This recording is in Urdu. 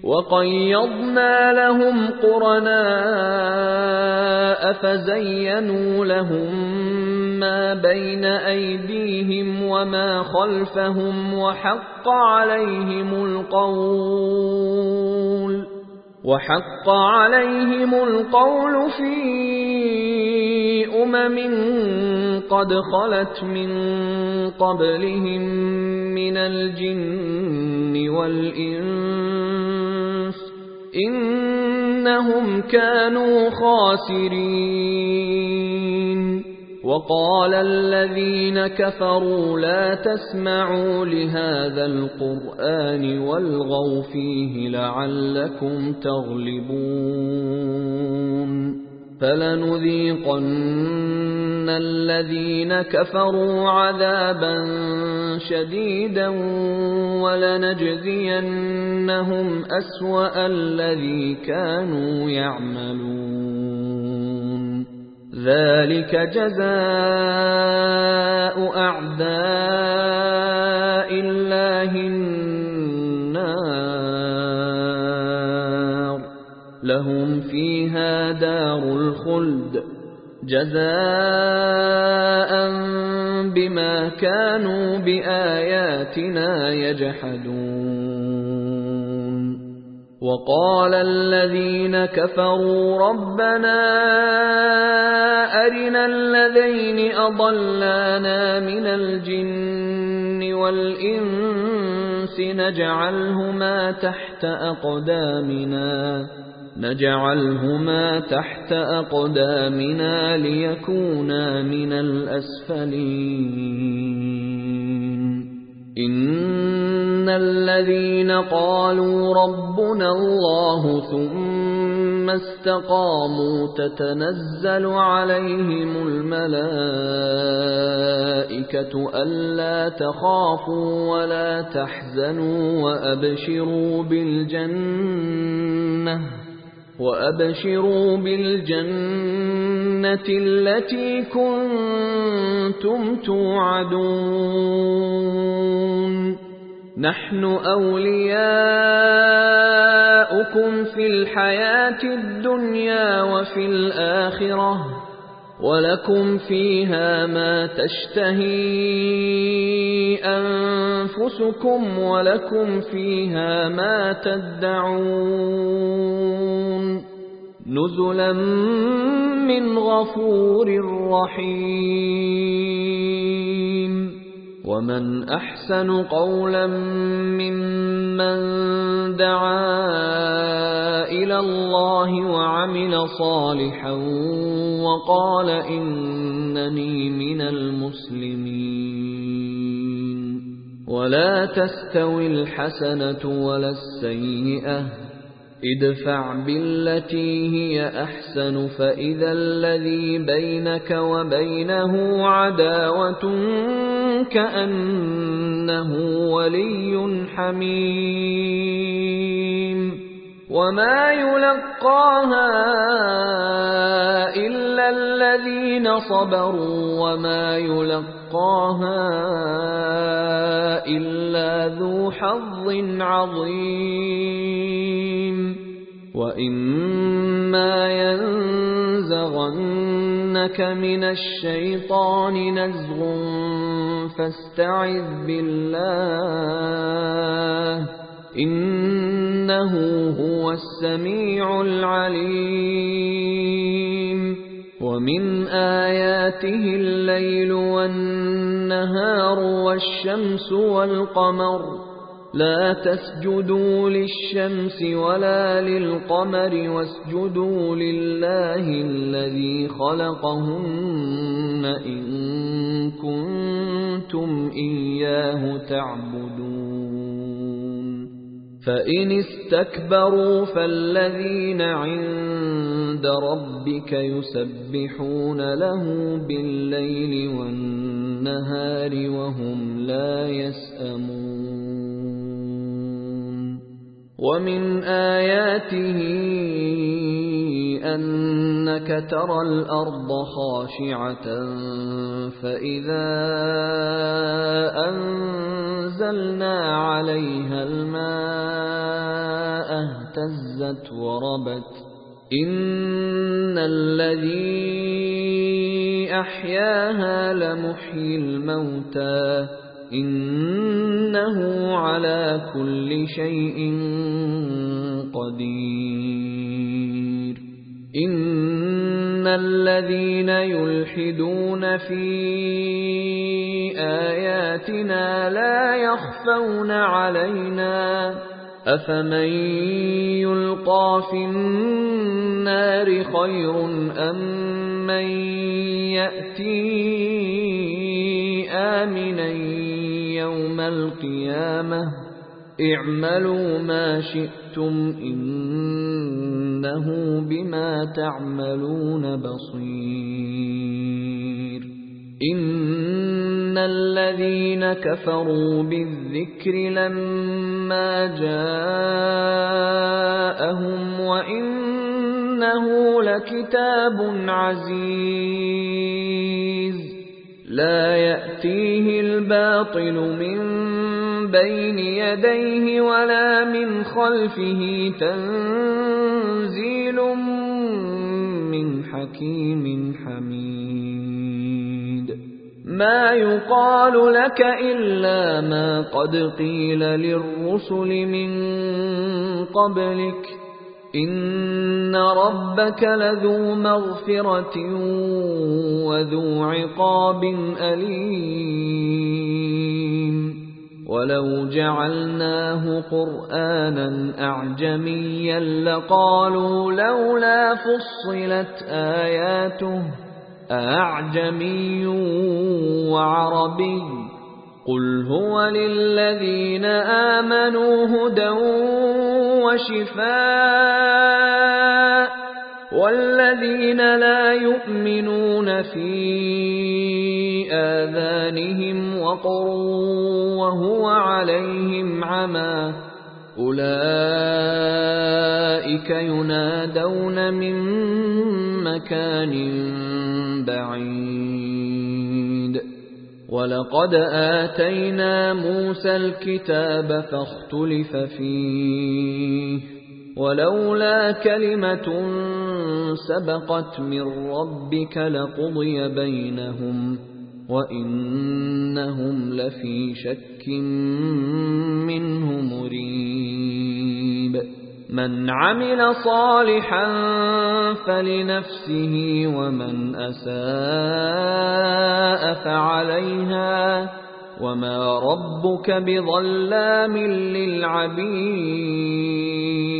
وَقَيَّضْنَا لَهُمْ قُرَنَاءَ فَزَيَّنُوا لَهُم مَّا بَيْنَ أَيْدِيهِمْ وَمَا خَلْفَهُمْ وَحَقَّ عَلَيْهِمُ الْقَوْلُ فِي أُمَمٍ قَدْ خَلَتْ مِن قَبْلِهِم مِّنَ الْجِنِّ وَالْإِنسِ ۖ إِنَّهُمْ كَانُوا خَاسِرِينَ وَقَالَ الَّذِينَ كَفَرُوا لَا تَسْمَعُوا لِهَٰذَا الْقُرْآنِ وَالْغَوْا فِيهِ لَعَلَّكُمْ تَغْلِبُونَ فَلَنُذِيقَنَّ الَّذِينَ كَفَرُوا عَذَابًا شَدِيدًا وَلَنَجْزِيَنَّهُمْ أَسْوَأَ الَّذِي كَانُوا يَعْمَلُونَ ذَلِكَ جَزَاءُ أَعْدَاءِ اللَّهِ النَّارُ لَهُمْ فِيهَا دَارُ الْخُلْدِ جَزَاءً بِمَا كَانُوا بِآيَاتِنَا يَجْحَدُونَ وَقَالَ الَّذِينَ كَفَرُوا رَبَّنَا أَرِنَا الَّذَيْنِ أَضَلَّانَا مِنَ الْجِنِّ وَالْإِنسِ نَجْعَلْهُمَا تَحْتَ أَقْدَامِنَا لِيَكُونَا مِنَ الْأَسْفَلِينَ إِنَّ الَّذِينَ قَالُوا رَبُّنَا اللَّهُ ثُمَّ اسْتَقَامُوا تَتَنَزَّلُ عَلَيْهِمُ الْمَلَائِكَةُ أَلَّا تَخَافُوا وَلَا تَحْزَنُوا وَأَبْشِرُوا بِالْجَنَّةِ الَّتِي كُنتُمْ تُوعَدُونَ نَحْنُ أَوْلِيَاؤُكُمْ فِي الْحَيَاةِ الدُّنْيَا وَفِي الْآخِرَةِ وَلَكُمْ فِيهَا مَا تَشْتَهِي أَنفُسُكُمْ وَلَكُمْ فِيهَا مَا تَدَّعُونَ نُزُلًا مِّنْ غَفُورٍ رَّحِيمٍ وَمَنْ أَحْسَنُ قَوْلًا مِّمَّن دَعَا إِلَى اللَّهِ وَعَمِلَ صَالِحًا وَقَالَ إِنَّنِي مِنَ الْمُسْلِمِينَ وَلَا تَسْتَوِي الْحَسَنَةُ وَلَا السَّيِّئَةُ ادْفَعْ بِالَّتِي هِيَ أَحْسَنُ فَإِذَا الَّذِي بَيْنَكَ وَبَيْنَهُ عَدَاوَةٌ كَأَنَّهُ وَلِيٌّ حَمِيمٌ وَمَا يُلَقَّاهَا إِلَّا الَّذِينَ صَبَرُوا وَمَا يُلَقَّاهَا إِلَّا ذُو حَظٍّ عَظِيمٍ وَإِمَّا يَنزَغَنَّكَ مِنَ الشَّيْطَانِ نَزْغٌ فَاسْتَعِذْ بِاللَّهِ إِنَّهُ هُوَ السَّمِيعُ الْعَلِيمُ وَمِنْ آيَاتِهِ اللَّيْلُ وَالنَّهَارُ وَالشَّمْسُ وَالْقَمَرُ لَا تَسْجُدُوا لِلشَّمْسِ وَلَا لِلْقَمَرِ وَاسْجُدُوا لِلَّهِ الَّذِي خَلَقَهُنَّ إِن كُنتُمْ إِيَّاهُ تَعْبُدُونَ فَإِنِ اسْتَكْبَرُوا فَالَّذِينَ عِندَ رَبِّكَ يُسَبِّحُونَ لَهُ بِاللَّيْلِ وَالنَّهَارِ وَهُمْ لَا يَسْأَمُونَ وَمِنْ آيَاتِهِ أَنَّكَ تَرَى الْأَرْضَ خَاشِعَةً فَإِذَا أَنزَلْنَا عَلَيْهَا الْمَاءَ اهْتَزَّتْ وَرَبَتْ إِنَّ الَّذِي أَحْيَاهَا لَمُحْيِي الْمَوْتَى إِنَّهُ عَلَى كُلِّ شَيْءٍ قَدِيرٌ إِنَّ الَّذِينَ يُلْحِدُونَ فِي آيَاتِنَا لَا يَخْفَوْنَ عَلَيْنَا أَفَمَن يُلْقَىٰ فِي النَّارِ خَيْرٌ أَم مَّن يَأْتِي آمِنًا يَوْمَ الْقِيَامَةِ اعْمَلُوا مَا شِئْتُمْ إِنَّهُ بِمَا تَعْمَلُونَ بَصِيرٌ إِنَّ الَّذِينَ كَفَرُوا بِالذِّكْرِ لَمَّا جَاءَهُمْ وَإِنَّهُ لَكِتَابٌ عَزِيزٌ لَا يَأْتِيهِ الْبَاطِلُ مِنْ بَيْنِ يَدَيْهِ وَلَا مِنْ خَلْفِهِ تَنزِيلٌ مِنْ حَكِيمٍ حَمِيدٍ مَا يُقَالُ لَكَ إِلَّا مَا قَدْ قِيلَ لِلرُّسُلِ مِنْ قَبْلِكَ إِنَّ رَبَّكَ لَذُو مَغْفِرَةٍ وَذُو عِقَابٍ أَلِيمٍ وَلَوْ جَعَلْنَاهُ قُرْآنًا أَعْجَمِيًّا لَّقَالُوا لَوْلَا فُصِّلَتْ آيَاتُهُ أَأَعْجَمِيٌّ وَعَرَبِيٌّ قُلْ هُوَ لِلَّذِينَ آمَنُوا هُدًى وَشِفَاءٌ وَالَّذِينَ لَا يُؤْمِنُونَ فِي آذَانِهِمْ وَقْرٌ وَهُوَ عَلَيْهِمْ عَمًى أُولَئِكَ يُنَادَوْنَ مِن مَّكَانٍ بَعِيدٍ وَلَقَدْ آتَيْنَا مُوسَى الْكِتَابَ فَاخْتُلِفَ فِيهِ وَلَوْلَا كَلِمَةٌ سَبَقَتْ مِن رَّبِّكَ لَقُضِيَ بَيْنَهُمْ وَإِنَّهُمْ لَفِي شَكٍّ مِّنْهُ مُرِيبٍ مَنْ عَمِلَ صَالِحًا فَلِنَفْسِهِ وَمَنْ أَسَاءَ فَعَلَيْهَا وَمَا رَبُّكَ بِظَلَّامٍ لِّلْعَبِيدِ